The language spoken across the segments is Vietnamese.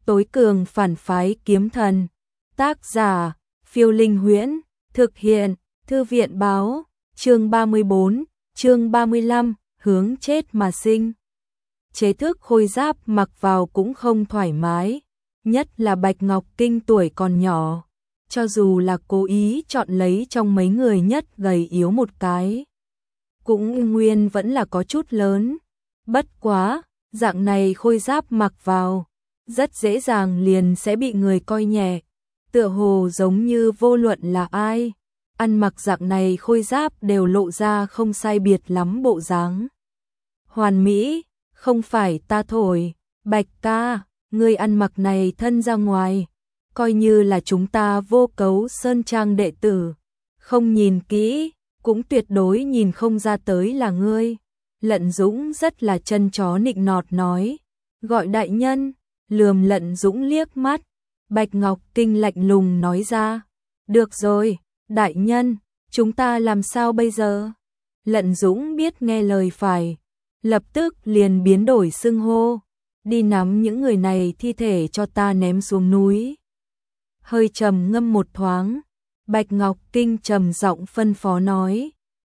tối cường phản phái kiếm thần. Tác giả, Phiêu Linh Huyễn, thực hiện, Thư viện báo, chương 34, chương 35, hướng chết mà sinh. Chế thức khôi giáp mặc vào cũng không thoải mái, nhất là Bạch Ngọc Kinh tuổi còn nhỏ, cho dù là cố ý chọn lấy trong mấy người nhất gầy yếu một cái, cũng nguyên vẫn là có chút lớn. Bất quá, dạng này khôi giáp mặc vào, rất dễ dàng liền sẽ bị người coi nhẹ, tựa hồ giống như vô luận là ai, ăn mặc dạng này khôi giáp đều lộ ra không sai biệt lắm bộ dáng. Hoàn mỹ, không phải ta thổi, Bạch ca, ngươi ăn mặc này thân ra ngoài, coi như là chúng ta Vô Cấu Sơn Trang đệ tử, không nhìn kỹ, cũng tuyệt đối nhìn không ra tới là ngươi. Lận Dũng rất là chân chó nịnh nọt nói, gọi đại nhân, lườm Lận Dũng liếc mắt. Bạch Ngọc Kinh lạnh lùng nói ra, được rồi, đại nhân, chúng ta làm sao bây giờ? Lận Dũng biết nghe lời phải, lập tức liền biến đổi xưng hô, đi nắm những người này thi thể cho ta ném xuống núi. Hơi trầm ngâm một thoáng, Bạch Ngọc Kinh trầm giọng phân phó nói,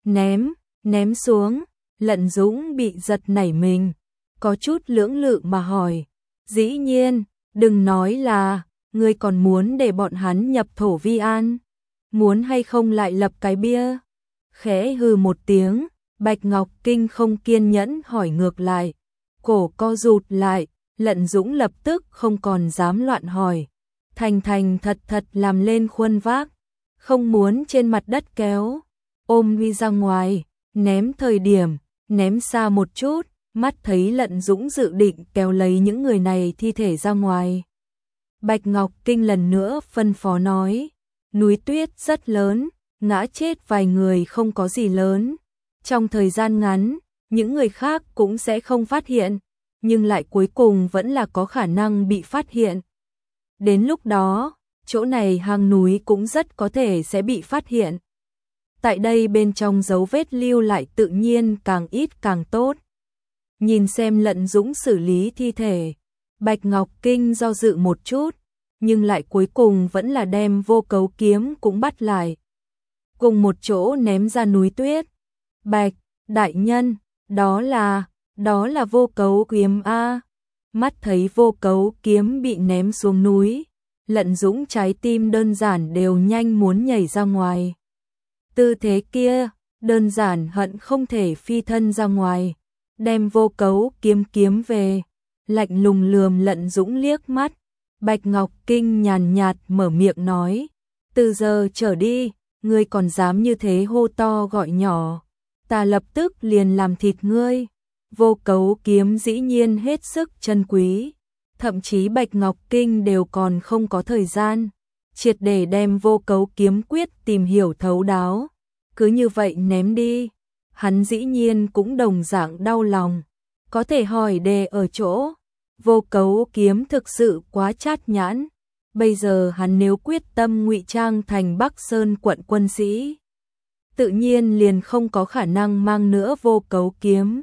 ném xuống. Lận Dũng bị giật nảy mình, có chút lưỡng lự mà hỏi, dĩ nhiên, đừng nói là, ngươi còn muốn để bọn hắn nhập thổ vi an, muốn hay không lại lập cái bia? Khẽ hừ một tiếng, Bạch Ngọc Kinh không kiên nhẫn hỏi ngược lại, cổ co rụt lại, Lận Dũng lập tức không còn dám loạn hỏi, thành thật làm lên khuôn vác, không muốn trên mặt đất kéo, ôm đi ra ngoài, ném thời điểm, ném xa một chút, mắt thấy Lận Dũng dự định kéo lấy những người này thi thể ra ngoài. Bạch Ngọc Kinh lần nữa phân phó nói, núi tuyết rất lớn, ngã chết vài người không có gì lớn. Trong thời gian ngắn, những người khác cũng sẽ không phát hiện, nhưng lại cuối cùng vẫn là có khả năng bị phát hiện. Đến lúc đó, chỗ này hang núi cũng rất có thể sẽ bị phát hiện. Tại đây bên trong dấu vết lưu lại tự nhiên càng ít càng tốt. Nhìn xem Lận Dũng xử lý thi thể, Bạch Ngọc Kinh do dự một chút, nhưng lại cuối cùng vẫn là đem Vô Cấu kiếm cũng bắt lại. Cùng một chỗ ném ra núi tuyết. Bạch, đại nhân, đó là Vô Cấu kiếm a. Mắt thấy Vô Cấu kiếm bị ném xuống núi, Lận Dũng trái tim đơn giản đều nhanh muốn nhảy ra ngoài. Tư thế kia, đơn giản hận không thể phi thân ra ngoài, đem Vô Cấu kiếm về, lạnh lùng lườm Lận Dũng liếc mắt. Bạch Ngọc Kinh nhàn nhạt mở miệng nói, từ giờ trở đi, ngươi còn dám như thế hô to gọi nhỏ, ta lập tức liền làm thịt ngươi. Vô Cấu kiếm dĩ nhiên hết sức chân quý, thậm chí Bạch Ngọc Kinh đều còn không có thời gian triệt để đem Vô Cấu kiếm quyết tìm hiểu thấu đáo, cứ như vậy ném đi. Hắn dĩ nhiên cũng đồng dạng đau lòng, có thể hỏi đề ở chỗ, Vô Cấu kiếm thực sự quá chát nhãn, bây giờ hắn nếu quyết tâm ngụy trang thành Bắc Sơn quận quân sĩ, tự nhiên liền không có khả năng mang nữa Vô Cấu kiếm.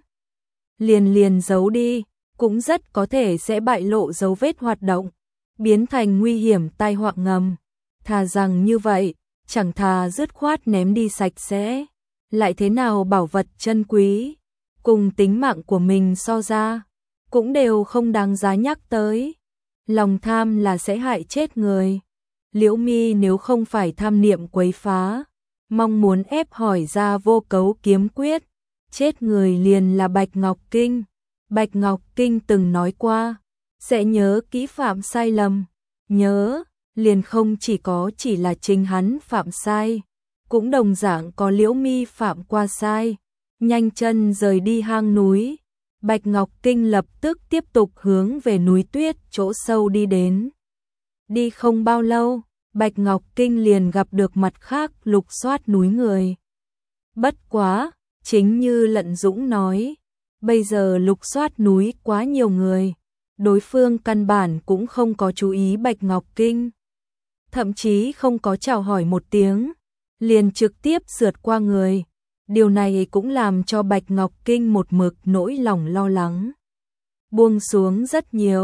Liền giấu đi, cũng rất có thể sẽ bại lộ dấu vết hoạt động, biến thành nguy hiểm tai họa ngầm. Thà rằng như vậy, chẳng thà dứt khoát ném đi sạch sẽ, lại thế nào bảo vật chân quý, cùng tính mạng của mình so ra, cũng đều không đáng giá nhắc tới. Lòng tham là sẽ hại chết người. Liễu Mi nếu không phải tham niệm quấy phá, mong muốn ép hỏi ra Vô Cấu kiếm quyết, chết người liền là Bạch Ngọc Kinh. Bạch Ngọc Kinh từng nói qua, sẽ nhớ kỹ phạm sai lầm, nhớ, liền không chỉ là chính hắn phạm sai, cũng đồng dạng có Liễu Mi phạm qua sai. Nhanh chân rời đi hang núi, Bạch Ngọc Kinh lập tức tiếp tục hướng về núi tuyết chỗ sâu đi đến. Đi không bao lâu, Bạch Ngọc Kinh liền gặp được mặt khác lục soát núi người. Bất quá, chính như Lận Dũng nói, bây giờ lục soát núi quá nhiều người, đối phương căn bản cũng không có chú ý Bạch Ngọc Kinh, thậm chí không có chào hỏi một tiếng, liền trực tiếp sượt qua người. Điều này cũng làm cho Bạch Ngọc Kinh một mực nỗi lòng lo lắng buông xuống rất nhiều,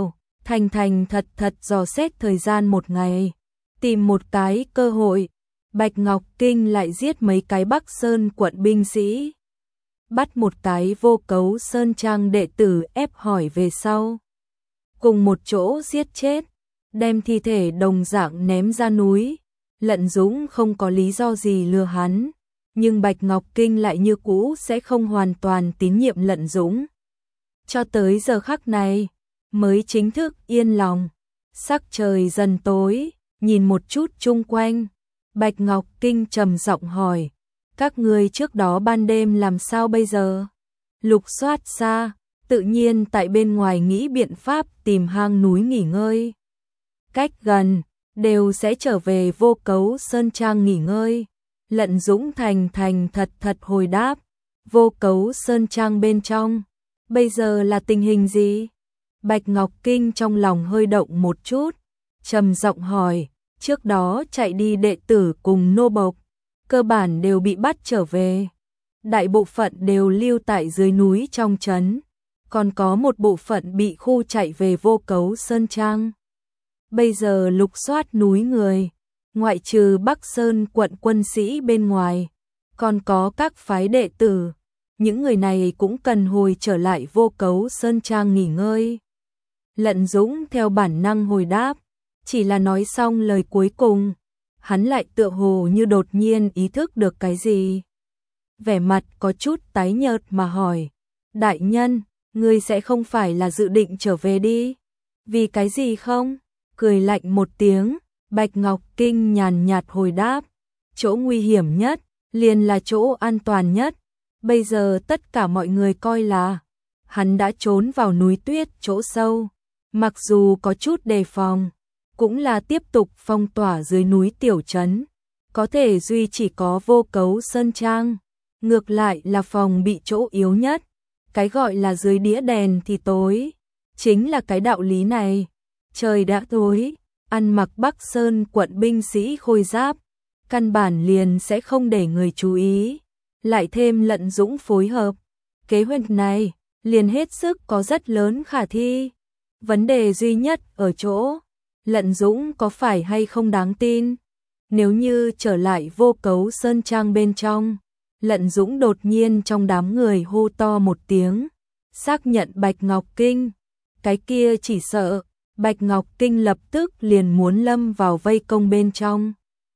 thành thành thật thật dò xét thời gian một ngày, tìm một cái cơ hội, Bạch Ngọc Kinh lại giết mấy cái Bắc Sơn quận binh sĩ, bắt một cái Vô Cấu Sơn Trang đệ tử ép hỏi về sau, cùng một chỗ giết chết, đem thi thể đồng dạng ném ra núi. Lận Dũng không có lý do gì lừa hắn, nhưng Bạch Ngọc Kinh lại như cũ sẽ không hoàn toàn tín nhiệm Lận Dũng. Cho tới giờ khắc này, mới chính thức yên lòng. Sắc trời dần tối, nhìn một chút chung quanh, Bạch Ngọc Kinh trầm giọng hỏi, các ngươi trước đó ban đêm làm sao bây giờ? Lục soát xa, tự nhiên tại bên ngoài nghĩ biện pháp tìm hang núi nghỉ ngơi. Cách gần, đều sẽ trở về Vô Cấu Sơn Trang nghỉ ngơi. Lận Dũng thành thành thật thật hồi đáp, Vô Cấu Sơn Trang bên trong, bây giờ là tình hình gì? Bạch Ngọc Kinh trong lòng hơi động một chút, trầm giọng hỏi, trước đó chạy đi đệ tử cùng nô bộc, cơ bản đều bị bắt trở về. Đại bộ phận đều lưu tại dưới núi trong trấn, còn có một bộ phận bị khu chạy về Vô Cấu Sơn Trang. Bây giờ lục soát núi người, ngoại trừ Bắc Sơn quận quân sĩ bên ngoài, còn có các phái đệ tử, những người này cũng cần hồi trở lại Vô Cấu Sơn Trang nghỉ ngơi. Lận Dũng theo bản năng hồi đáp, chỉ là nói xong lời cuối cùng, hắn lại tựa hồ như đột nhiên ý thức được cái gì. Vẻ mặt có chút tái nhợt mà hỏi, đại nhân, ngươi sẽ không phải là dự định trở về đi? Vì cái gì không? Cười lạnh một tiếng, Bạch Ngọc Kinh nhàn nhạt hồi đáp, chỗ nguy hiểm nhất, liền là chỗ an toàn nhất. Bây giờ tất cả mọi người coi là hắn đã trốn vào núi tuyết chỗ sâu, mặc dù có chút đề phòng, cũng là tiếp tục phong tỏa dưới núi tiểu trấn, có thể duy chỉ có Vô Cấu Sơn Trang, ngược lại là phòng bị chỗ yếu nhất. Cái gọi là dưới đĩa đèn thì tối, chính là cái đạo lý này. Trời đã tối, ăn mặc Bắc Sơn quận binh sĩ khôi giáp, căn bản liền sẽ không để người chú ý, lại thêm Lận Dũng phối hợp, kế hoạch này liền hết sức có rất lớn khả thi. Vấn đề duy nhất ở chỗ, Lận Dũng có phải hay không đáng tin? Nếu như trở lại Vô Cấu Sơn Trang bên trong, Lận Dũng đột nhiên trong đám người hô to một tiếng, xác nhận Bạch Ngọc Kinh, cái kia chỉ sợ Bạch Ngọc Kinh lập tức liền muốn lâm vào vây công bên trong,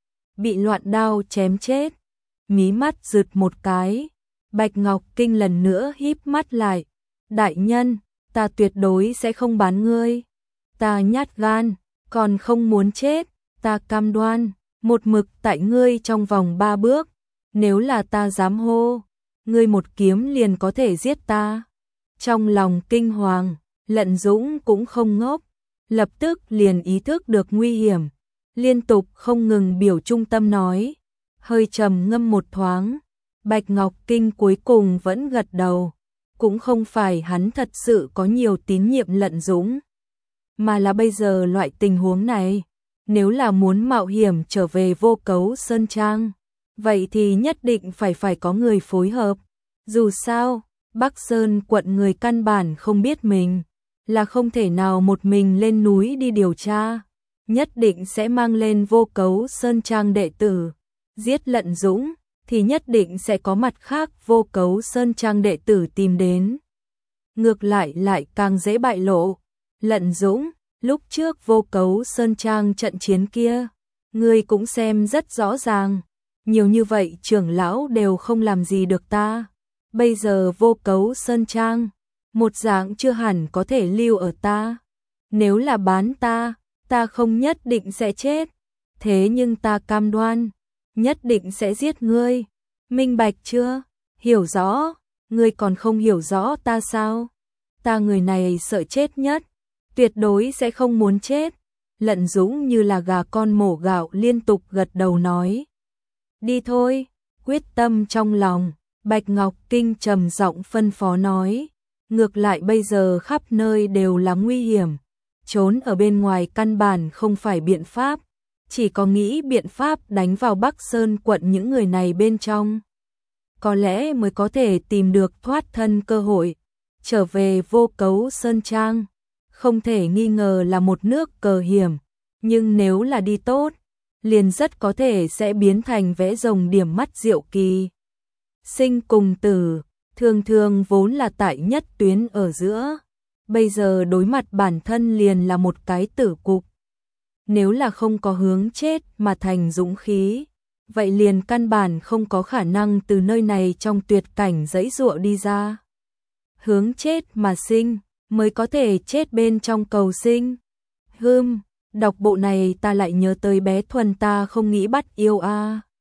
bị loạn đao chém chết. Mí mắt rực một cái, Bạch Ngọc Kinh lần nữa híp mắt lại, đại nhân, ta tuyệt đối sẽ không bán ngươi, ta nhát gan, còn không muốn chết, ta cam đoan, một mực tại ngươi trong vòng 3 bước, nếu là ta dám hô, ngươi một kiếm liền có thể giết ta. Trong lòng kinh hoàng, Lận Dũng cũng không ngốc, lập tức liền ý thức được nguy hiểm, liên tục không ngừng biểu trung tâm nói, hơi trầm ngâm một thoáng, Bạch Ngọc Kinh cuối cùng vẫn gật đầu, cũng không phải hắn thật sự có nhiều tín nhiệm Lận Dũng, mà là bây giờ loại tình huống này, nếu là muốn mạo hiểm trở về Vô Cấu Sơn Trang, vậy thì nhất định phải có người phối hợp. Dù sao, Bắc Sơn quận người căn bản không biết mình, là không thể nào một mình lên núi đi điều tra, nhất định sẽ mang lên Vô Cấu Sơn Trang đệ tử. Giết Lận Dũng thì nhất định sẽ có mặt khác Vô Cấu Sơn Trang đệ tử tìm đến. Ngược lại lại càng dễ bại lộ. Lận Dũng, lúc trước Vô Cấu Sơn Trang trận chiến kia, ngươi cũng xem rất rõ ràng, nhiều như vậy trưởng lão đều không làm gì được ta. Bây giờ Vô Cấu Sơn Trang, một dạng chưa hẳn có thể lưu ở ta. Nếu là bán ta, ta không nhất định sẽ chết, thế nhưng ta cam đoan, nhất định sẽ giết ngươi. Minh bạch chưa? Hiểu rõ, ngươi còn không hiểu rõ ta sao? Ta người này sợ chết nhất, tuyệt đối sẽ không muốn chết. Lận Dũng như là gà con mổ gạo liên tục gật đầu nói. Đi thôi, quyết tâm trong lòng, Bạch Ngọc Kinh trầm giọng phân phó nói. Ngược lại bây giờ khắp nơi đều là nguy hiểm, trốn ở bên ngoài căn bản không phải biện pháp, chỉ có nghĩ biện pháp đánh vào Bắc Sơn quận những người này bên trong. Có lẽ mới có thể tìm được thoát thân cơ hội, trở về Vô Cấu Sơn Trang. không thể nghi ngờ là một nước cờ hiểm, nhưng nếu là đi tốt, liền rất có thể sẽ biến thành vẽ rồng điểm mắt diệu kỳ. Sinh cùng tử, thường thường vốn là tại nhất tuyến ở giữa, bây giờ đối mặt bản thân liền là một cái tử cục. Nếu là không có hướng chết mà thành dũng khí, vậy liền căn bản không có khả năng từ nơi này trong tuyệt cảnh giãy giụa đi ra. Hướng chết mà sinh, mới có thể chết bên trong cầu sinh. Đọc bộ này ta lại nhớ tới bé Thuần ta không nghĩ bắt yêu a.